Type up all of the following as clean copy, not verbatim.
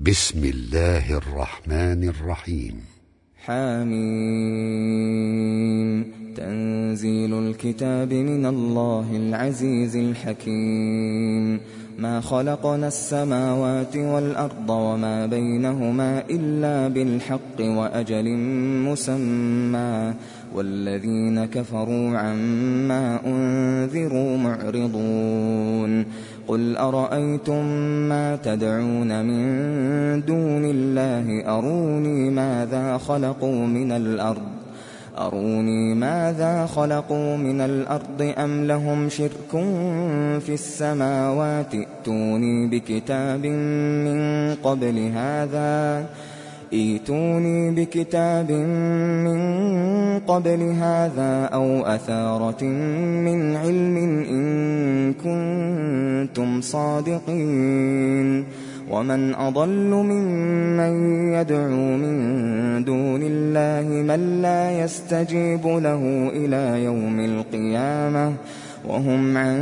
بسم الله الرحمن الرحيم. حميم. تنزيل الكتاب من الله العزيز الحكيم. ما خلقنا السماوات والأرض وما بينهما إلا بالحق وأجل مسمى والذين كفروا عما أنذروا معرضون. قل أرأيتم ما تدعون من دون الله أروني ماذا خلقوا من الأرض أم لهم شرك في السماوات ائتوني بكتاب من قبل هذا أو أثارة من علم إن كنتم صادقين. ومن أضل ممن يدعو من دون الله من لا يستجيب له إلى يوم القيامة وهم عن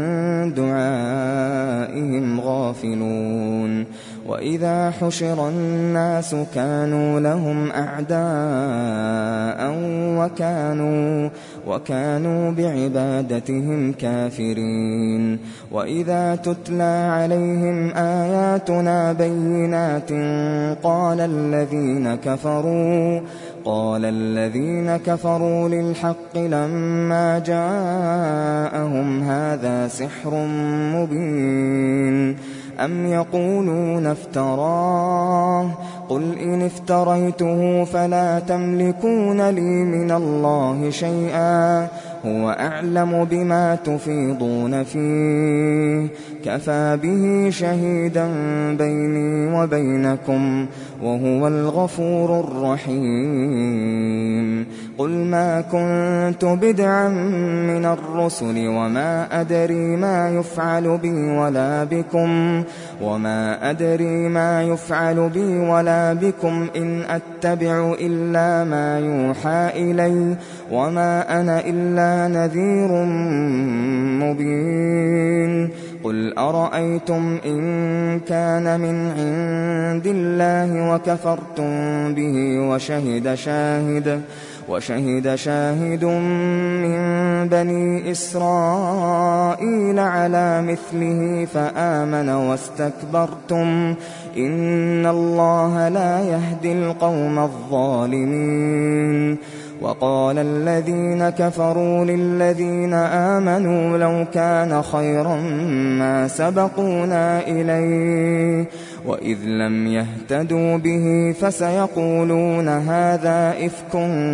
دعائهم غافلون. وإذا حشر الناس كانوا لهم أعداء وكانوا بعبادتهم كافرين. وإذا تتلى عليهم آياتنا بينات قال الذين كفروا للحق لما جاءهم هذا سحر مبين. أم يقولون افتراه قل إن افتريته فلا تملكون لي من الله شيئا هو أعلم بما تفيضون فيه كفى به شهيدا بيني وبينكم وهو الغفور الرحيم. قل ما كنت بدعا من الرسل وما أدري ما يفعل بي ولا بكم إن أتبع إلا ما يوحى إلي وما أنا إلا نذير مبين. قل أرأيتم إن كان من عند الله وكفرتم به وشهد شاهد من بني إسرائيل على مثله فآمن واستكبرتم إن الله لا يهدي القوم الظالمين. وقال الذين كفروا للذين آمنوا لو كان خيرا ما سبقونا إليه وإذ لم يهتدوا به فسيقولون هذا إفك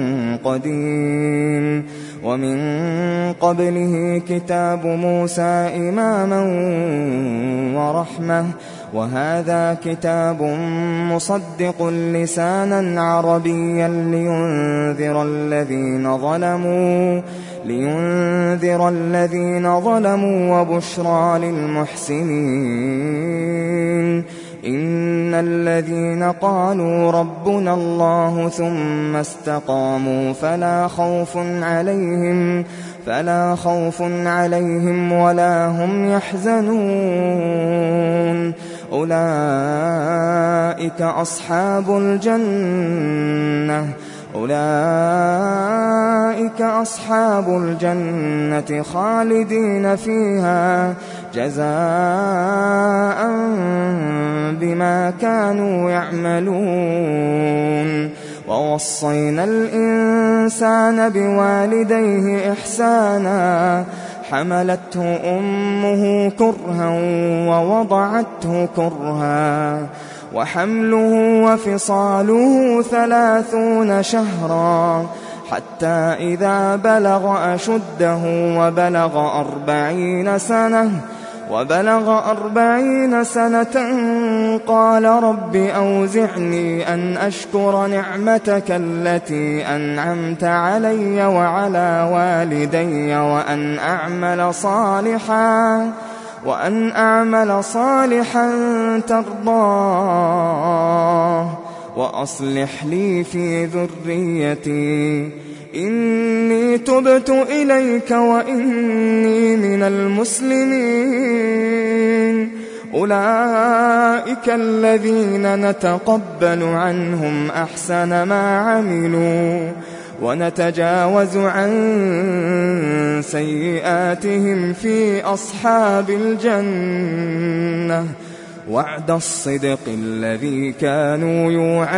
قديم. ومن قبله كتاب موسى إماما ورحمة وهذر كتاب مصدق لسانا عربيا لينذر الذين ظلموا وبشرى للمحسنين. إن الذين قالوا ربنا الله ثم استقاموا فلا خوف عليهم ولا هم يحزنون. أولئك أصحاب الجنة خالدين فيها جزاء بما كانوا يعملون. ووصينا الإنسان بوالديه إحسانا حملته أمه كرها ووضعته كرها وحمله وفصاله 30 شهرا حتى إذا بلغ أشده وبلغ 40 سنة قال رب أوزعني أن أشكر نعمتك التي أنعمت علي وعلى والدي وأن أعمل صالحا ترضاه وأصلح لي في ذريتي إني تبت إليك وإني من المسلمين. أولئك الذين نتقبل عنهم أحسن ما عملوا ونتجاوز عن سيئاتهم في أصحاب الجنة وعد الصدق الذي كانوا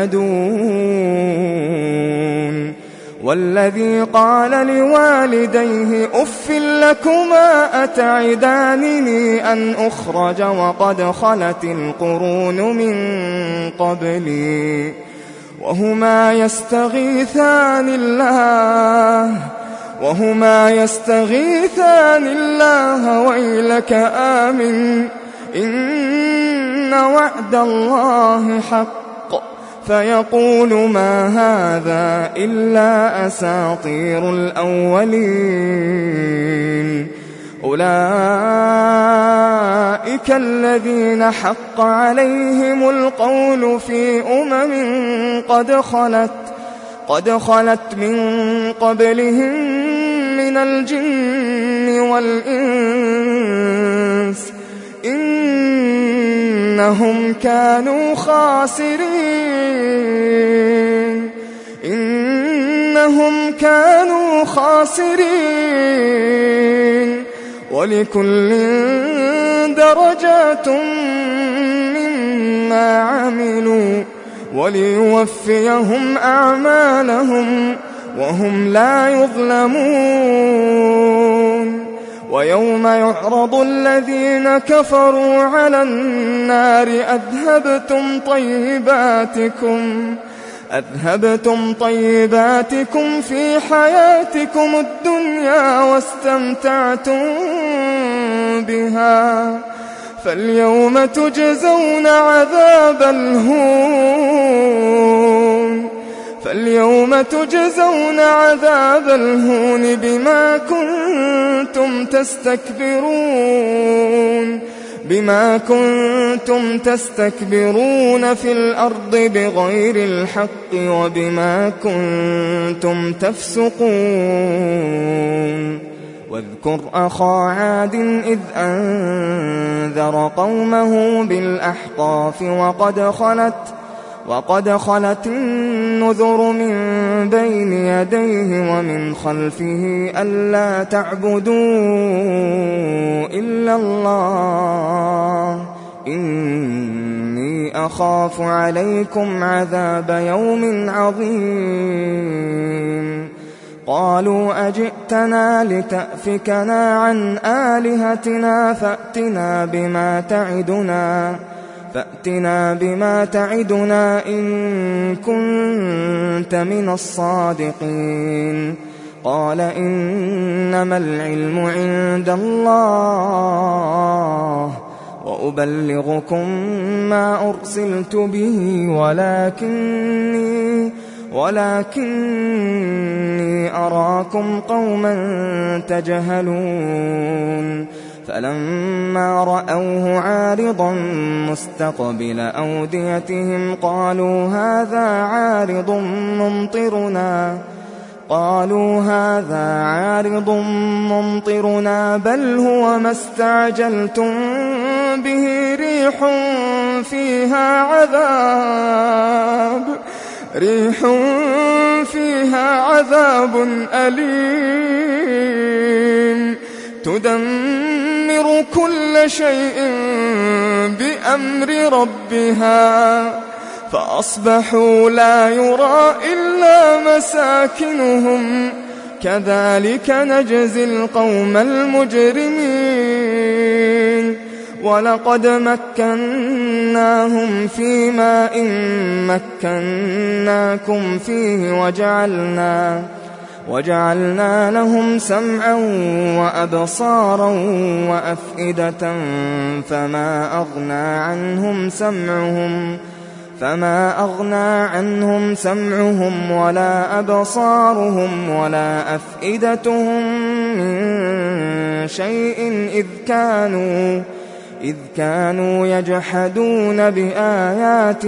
يوعدون. والذي قال لوالديه أف لكما أتعدانني أن أخرج وقد خلت القرون من قبلي وهما يستغيثان الله ويلك آمن إن وعد الله حق فيقول ما هذا إلا أساطير الأولين. أولئك الذين حق عليهم القول في قد خلت من قبلهم من الجن والإنس إنهم كانوا خاسرين ولكل درجات مما عملوا وليوفيهم أعمالهم وهم لا يظلمون. ويوم يعرض الذين كفروا على النار أذهبتم طيباتكم في حياتكم الدنيا واستمتعتم بها فاليوم تجزون عذاب الهون بما كنتم تستكبرون في الأرض بغير الحق وبما كنتم تفسقون. واذكر أخا عاد إذ أنذر قومه بالأحقاف وقد خلت النذر من بين يديه ومن خلفه ألا تعبدوا إلا الله إني أخاف عليكم عذاب يوم عظيم. قالوا أجئتنا لتأفكنا عن آلهتنا فأتنا بما تعدنا إن كنت من الصادقين. قال إنما العلم عند الله وأبلغكم ما أرسلت به ولكني أراكم قوما تجهلون. فلما رأوه عارضا مستقبل أوديتهم قالوا هذا عارض ممطرنا بل هو ما استعجلتم به ريح فيها عذاب أليم تدمر كل شيء بأمر ربها فأصبحوا لا يرى إلا مساكنهم كذلك نجزي القوم المجرمين. ولقد مكناهم في ماء مكناكم فيه وجعلنا لهم سمعا وأبصارا وأفئدة فما أغنى عنهم سمعهم ولا أبصارهم ولا أفئدتهم من شيء إذ كانوا يجحدون بآيات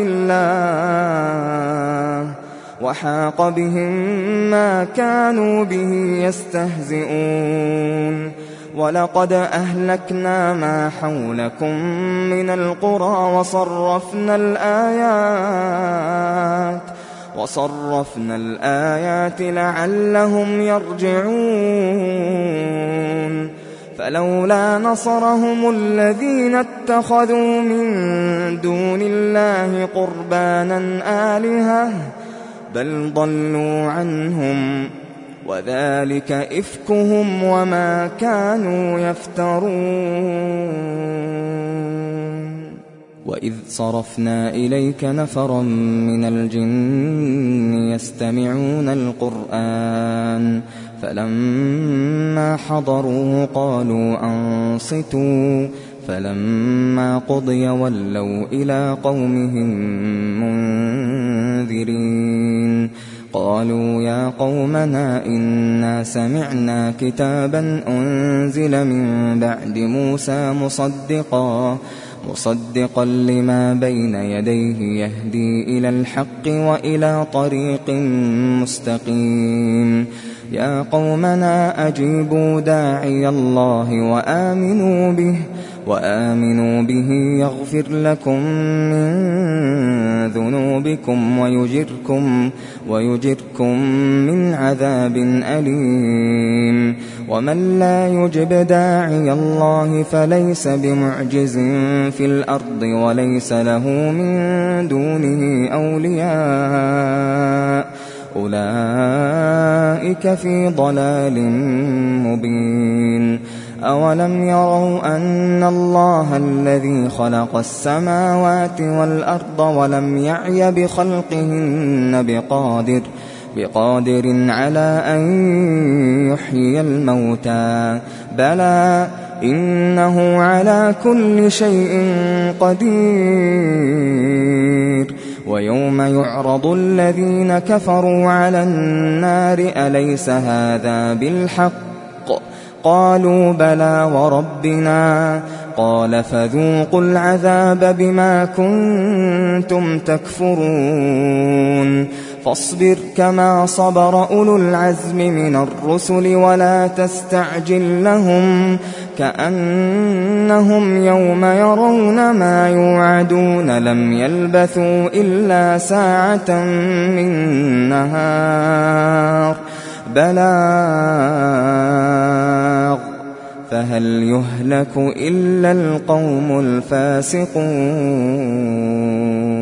الله وحاق بهم ما كانوا به يستهزئون. وَلَقَدْ أَهْلَكْنَا مَا حَوْلَكُم مِّنَ الْقُرَىٰ وَصَرَّفْنَا الْآيَاتِ لَعَلَّهُمْ يَرْجِعُونَ فَلَوْلَا نَصَرَهُمُ الَّذِينَ اتَّخَذُوا مِن دُونِ اللَّهِ قُرْبَانًا آلِهَةً بَلْ ضَلُّوا عَنْهُمْ وَذَٰلِكَ إِفْكُهُمْ وَمَا كَانُوا يَفْتَرُونَ وَإِذْ صَرَفْنَا إِلَيْكَ نَفَرًا مِّنَ الْجِنِّ يَسْتَمِعُونَ الْقُرْآنَ فَلَمَّا حَضَرُوهُ قَالُوا أَنصِتُوا فَلَمَّا قُضِيَ وَلَّوْا إِلَىٰ قَوْمِهِم مُّنذِرِينَ قالوا يا قومنا إنا سمعنا كتابا أنزل من بعد موسى مصدقا لما بين يديه يهدي إلى الحق وإلى طريق مستقيم يا قومنا أجيبوا داعي الله وآمنوا به يغفر لكم من ذنوبكم ويجركم من عذاب أليم ومن لا يجب داعي الله فليس بمعجز في الأرض وليس له من دونه أولياء أولئك في ضلال مبين أولم يروا أن الله الذي خلق السماوات والأرض ولم يعي بخلقهن بقادر على أن يحيي الموتى بلى إنه على كل شيء قدير ويوم يعرض الذين كفروا على النار أليس هذا بالحق قالوا بلى وربنا قال فذوقوا العذاب بما كنتم تكفرون فاصبر كما صبر أولو العزم من الرسل ولا تستعجل لهم كأنهم يوم يرون ما يوعدون لم يلبثوا إلا ساعة من نهار بلاغ فهل يهلك إلا القوم الفاسقون